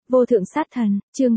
Vô thượng sát thần, chương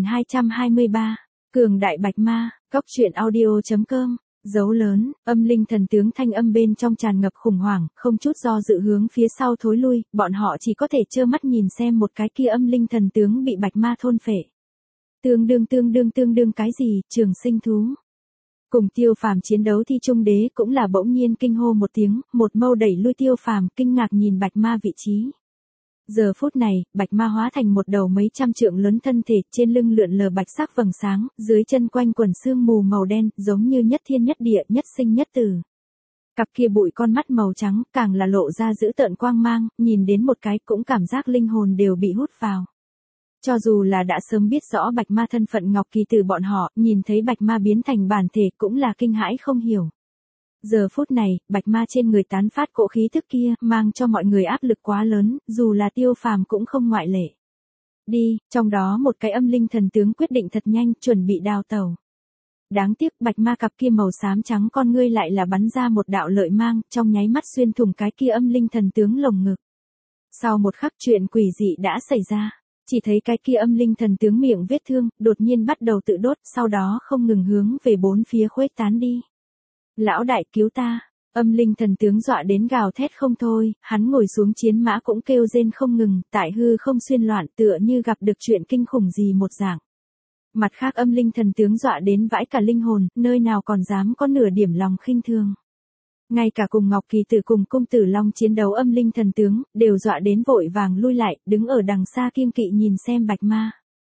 3223, Cường đại bạch ma, Cóc truyện audio.com, dấu lớn, âm linh thần tướng thanh âm bên trong tràn ngập khủng hoảng, không chút do dự hướng phía sau thối lui, bọn họ chỉ có thể trơ mắt nhìn xem một cái kia âm linh thần tướng bị bạch ma thôn phệ. Tương đương cái gì, trường sinh thú. Cùng Tiêu Phàm chiến đấu Thi Trung Đế cũng là bỗng nhiên kinh hô một tiếng, một mâu đẩy lui Tiêu Phàm, kinh ngạc nhìn bạch ma vị trí. Giờ phút này, bạch ma hóa thành một đầu mấy trăm trượng lớn thân thể, trên lưng lượn lờ bạch sắc vầng sáng, dưới chân quanh quần sương mù màu đen, giống như nhất thiên nhất địa, nhất sinh nhất tử. Cặp kia bụi con mắt màu trắng, càng là lộ ra dữ tợn quang mang, nhìn đến một cái cũng cảm giác linh hồn đều bị hút vào. Cho dù là đã sớm biết rõ bạch ma thân phận Ngọc Kỳ Tử bọn họ, nhìn thấy bạch ma biến thành bản thể cũng là kinh hãi không hiểu. Giờ phút này, bạch ma trên người tán phát cỗ khí thức kia, mang cho mọi người áp lực quá lớn, dù là Tiêu Phàm cũng không ngoại lệ. Đi, trong đó một cái âm linh thần tướng quyết định thật nhanh, chuẩn bị đào tẩu. Đáng tiếc bạch ma cặp kia màu xám trắng con ngươi lại là bắn ra một đạo lợi mang, trong nháy mắt xuyên thủng cái kia âm linh thần tướng lồng ngực. Sau một khắc chuyện quỷ dị đã xảy ra. Chỉ thấy cái kia âm linh thần tướng miệng vết thương, đột nhiên bắt đầu tự đốt, sau đó không ngừng hướng về bốn phía khuếch tán đi. Lão đại cứu ta, âm linh thần tướng dọa đến gào thét không thôi, hắn ngồi xuống chiến mã cũng kêu rên không ngừng, tại hư không xuyên loạn tựa như gặp được chuyện kinh khủng gì một dạng. Mặt khác âm linh thần tướng dọa đến vãi cả linh hồn, nơi nào còn dám có nửa điểm lòng khinh thường. Ngay cả cùng Ngọc Kỳ Tử cùng Cung Tử Long chiến đấu âm linh thần tướng, đều dọa đến vội vàng lui lại, đứng ở đằng xa kiêng kỵ nhìn xem bạch ma.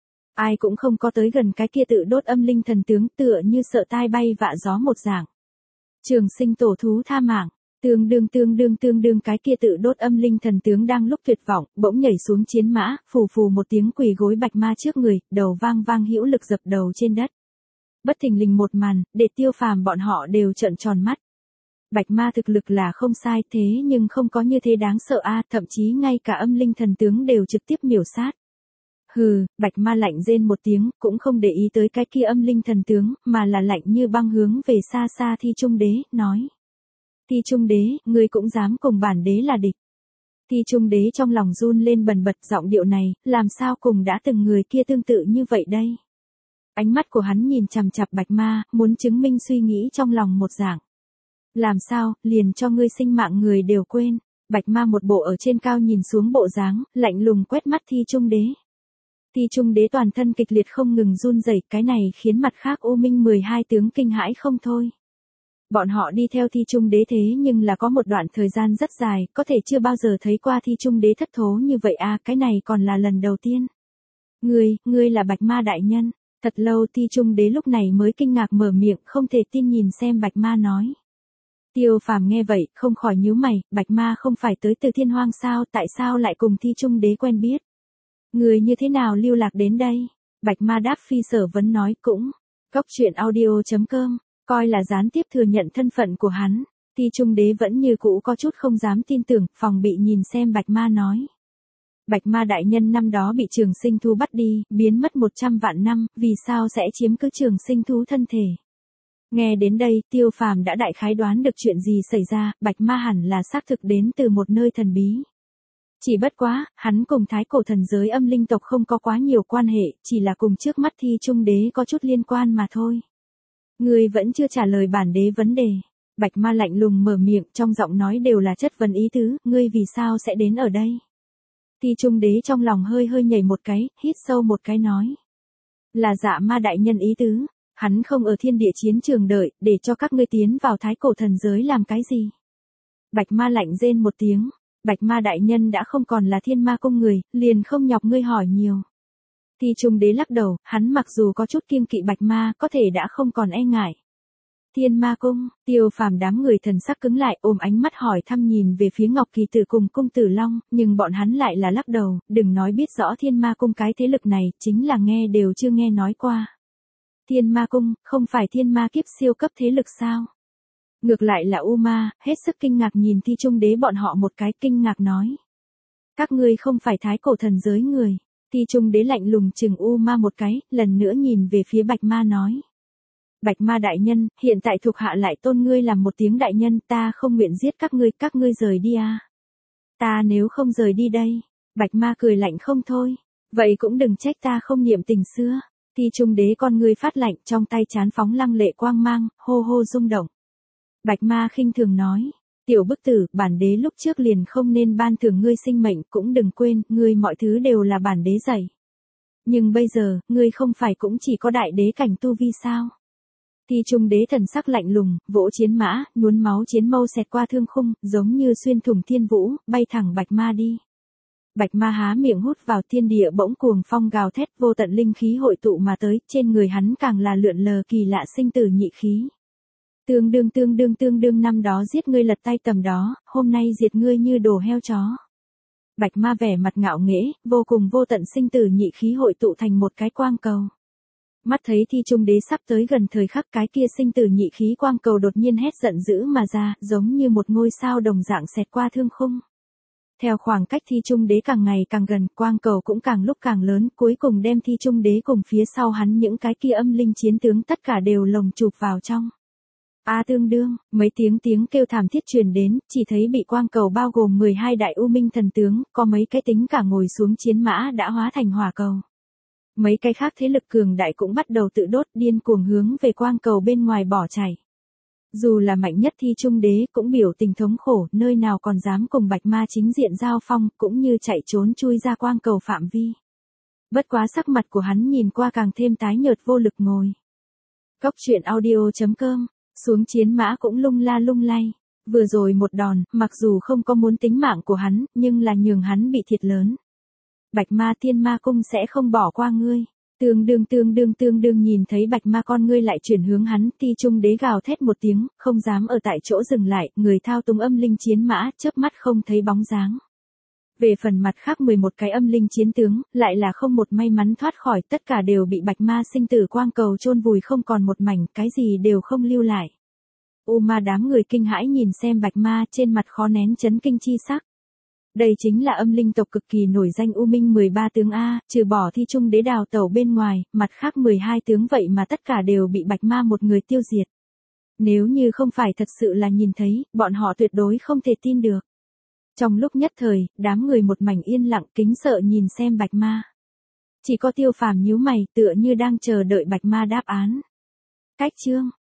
Ai cũng không có tới gần cái kia tự đốt âm linh thần tướng, tựa như sợ tai bay vạ gió một dạng. Trường sinh tổ thú tha mạng, tương đương cái kia tự đốt âm linh thần tướng đang lúc tuyệt vọng, bỗng nhảy xuống chiến mã, phù một tiếng quỳ gối bạch ma trước người, đầu vang hữu lực dập đầu trên đất. Bất thình lình một màn, để Tiêu Phàm bọn họ đều trợn tròn mắt. Bạch ma thực lực là không sai, thế nhưng không có như thế đáng sợ a, thậm chí ngay cả âm linh thần tướng đều trực tiếp miểu sát. Hừ, bạch ma lạnh rên một tiếng, cũng không để ý tới cái kia âm linh thần tướng, mà là lạnh như băng hướng về xa xa Thi Trung Đế, nói. Thi Trung Đế, ngươi cũng dám cùng bản đế là địch. Thi Trung Đế trong lòng run lên bần bật, giọng điệu này, làm sao cùng đã từng người kia tương tự như vậy đây? Ánh mắt của hắn nhìn chằm chằm bạch ma, muốn chứng minh suy nghĩ trong lòng một dạng. Làm sao, liền cho ngươi sinh mạng người đều quên. Bạch ma một bộ ở trên cao nhìn xuống bộ dáng, lạnh lùng quét mắt Thi Trung Đế. Thi Trung Đế toàn thân kịch liệt không ngừng run rẩy, cái này khiến mặt khác U Minh 12 tướng kinh hãi không thôi. Bọn họ đi theo Thi Trung Đế thế nhưng là có một đoạn thời gian rất dài, có thể chưa bao giờ thấy qua Thi Trung Đế thất thố như vậy à, cái này còn là lần đầu tiên. Ngươi là bạch ma đại nhân. Thật lâu Thi Trung Đế lúc này mới kinh ngạc mở miệng, không thể tin nhìn xem bạch ma nói. Tiêu Phàm nghe vậy, không khỏi nhíu mày, bạch ma không phải tới từ Thiên Hoang sao, tại sao lại cùng Thi Trung Đế quen biết? Người như thế nào lưu lạc đến đây? Bạch ma đáp phi sở vấn nói cũng. Cóc truyện audio.com, coi là gián tiếp thừa nhận thân phận của hắn. Thi Trung Đế vẫn như cũ có chút không dám tin tưởng, phòng bị nhìn xem bạch ma nói. Bạch ma đại nhân năm đó bị trường sinh thú bắt đi, biến mất 100 vạn năm, vì sao sẽ chiếm cứ trường sinh thú thân thể? Nghe đến đây, Tiêu Phàm đã đại khái đoán được chuyện gì xảy ra, bạch ma hẳn là xác thực đến từ một nơi thần bí. Chỉ bất quá, hắn cùng thái cổ thần giới âm linh tộc không có quá nhiều quan hệ, chỉ là cùng trước mắt Thi Trung Đế có chút liên quan mà thôi. Ngươi vẫn chưa trả lời bản đế vấn đề. Bạch ma lạnh lùng mở miệng, trong giọng nói đều là chất vấn ý tứ, ngươi vì sao sẽ đến ở đây? Thi Trung Đế trong lòng hơi nhảy một cái, hít sâu một cái nói. Là dạ ma đại nhân ý tứ. Hắn không ở thiên địa chiến trường đợi, để cho các ngươi tiến vào thái cổ thần giới làm cái gì? Bạch ma lạnh rên một tiếng, bạch ma đại nhân đã không còn là Thiên Ma Cung người, liền không nhọc ngươi hỏi nhiều. Thi Trung Đế lắc đầu, hắn mặc dù có chút kiêng kỵ bạch ma, có thể đã không còn e ngại. Thiên Ma Cung, Tiêu Phàm đám người thần sắc cứng lại, ôm ánh mắt hỏi thăm nhìn về phía Ngọc Kỳ Tử cùng Cung Tử Long, nhưng bọn hắn lại là lắc đầu, đừng nói biết rõ Thiên Ma Cung cái thế lực này, chính là nghe đều chưa nghe nói qua. Thiên Ma Cung, không phải thiên ma kiếp siêu cấp thế lực sao? Ngược lại là U Ma, hết sức kinh ngạc nhìn Thi Trung Đế bọn họ một cái, kinh ngạc nói. Các ngươi không phải thái cổ thần giới người. Thi Trung Đế lạnh lùng chừng U Ma một cái, lần nữa nhìn về phía bạch ma nói. Bạch ma đại nhân, hiện tại thuộc hạ lại tôn ngươi làm một tiếng đại nhân, ta không nguyện giết các ngươi rời đi à. Ta nếu không rời đi đây. Bạch ma cười lạnh không thôi. Vậy cũng đừng trách ta không niệm tình xưa. Thi Trung Đế con ngươi phát lạnh, trong tay chán phóng lăng lệ quang mang, hô hô rung động. Bạch Ma khinh thường nói, tiểu bức tử, bản đế lúc trước liền không nên ban thưởng ngươi sinh mệnh, cũng đừng quên, ngươi mọi thứ đều là bản đế dạy. Nhưng bây giờ, ngươi không phải cũng chỉ có đại đế cảnh tu vi sao? Thi Trung Đế thần sắc lạnh lùng, vỗ chiến mã, nhuốm máu chiến mâu xẹt qua thương khung, giống như xuyên thủng thiên vũ, bay thẳng Bạch Ma đi. Bạch Ma há miệng hút vào thiên địa, bỗng cuồng phong gào thét, vô tận linh khí hội tụ mà tới, trên người hắn càng là lượn lờ kỳ lạ sinh tử nhị khí. Tương đương năm đó giết ngươi lật tay tầm đó, hôm nay diệt ngươi như đồ heo chó. Bạch Ma vẻ mặt ngạo nghễ, vô cùng vô tận sinh tử nhị khí hội tụ thành một cái quang cầu. Mắt thấy Thi Trung Đế sắp tới gần thời khắc, cái kia sinh tử nhị khí quang cầu đột nhiên hét giận dữ mà ra, giống như một ngôi sao đồng dạng xẹt qua thương khung. Theo khoảng cách Thi Trung Đế càng ngày càng gần, quang cầu cũng càng lúc càng lớn, cuối cùng đem Thi Trung Đế cùng phía sau hắn những cái kia âm linh chiến tướng tất cả đều lồng chụp vào trong. Tương đương, mấy tiếng kêu thảm thiết truyền đến, chỉ thấy bị quang cầu bao gồm 12 đại u minh thần tướng, có mấy cái tính cả ngồi xuống chiến mã đã hóa thành hỏa cầu. Mấy cái khác thế lực cường đại cũng bắt đầu tự đốt, điên cuồng hướng về quang cầu bên ngoài bỏ chạy. Dù là mạnh nhất Thi Trung Đế cũng biểu tình thống khổ, nơi nào còn dám cùng Bạch Ma chính diện giao phong, cũng như chạy trốn chui ra quang cầu phạm vi. Bất quá sắc mặt của hắn nhìn qua càng thêm tái nhợt vô lực ngồi. Cốc truyện audio.com, xuống chiến mã cũng lung la lung lay. Vừa rồi một đòn, mặc dù không có muốn tính mạng của hắn, nhưng là nhường hắn bị thiệt lớn. Bạch Ma Thiên Ma Cung sẽ không bỏ qua ngươi. Tương đương nhìn thấy Bạch Ma con ngươi lại chuyển hướng hắn, Thi Trung Đế gào thét một tiếng, không dám ở tại chỗ dừng lại, người thao túng âm linh chiến mã, chớp mắt không thấy bóng dáng. Về phần mặt khác 11 cái âm linh chiến tướng, lại là không một may mắn thoát khỏi, tất cả đều bị Bạch Ma sinh tử quang cầu chôn vùi không còn một mảnh, cái gì đều không lưu lại. Ma đám người kinh hãi nhìn xem Bạch Ma, trên mặt khó nén chấn kinh chi sắc. Đây chính là âm linh tộc cực kỳ nổi danh U Minh 13 tướng A, trừ bỏ Thi Trung Đế đào tẩu bên ngoài, mặt khác 12 tướng vậy mà tất cả đều bị Bạch Ma một người tiêu diệt. Nếu như không phải thật sự là nhìn thấy, bọn họ tuyệt đối không thể tin được. Trong lúc nhất thời, đám người một mảnh yên lặng kính sợ nhìn xem Bạch Ma. Chỉ có Tiêu Phàm nhíu mày, tựa như đang chờ đợi Bạch Ma đáp án. Cách chương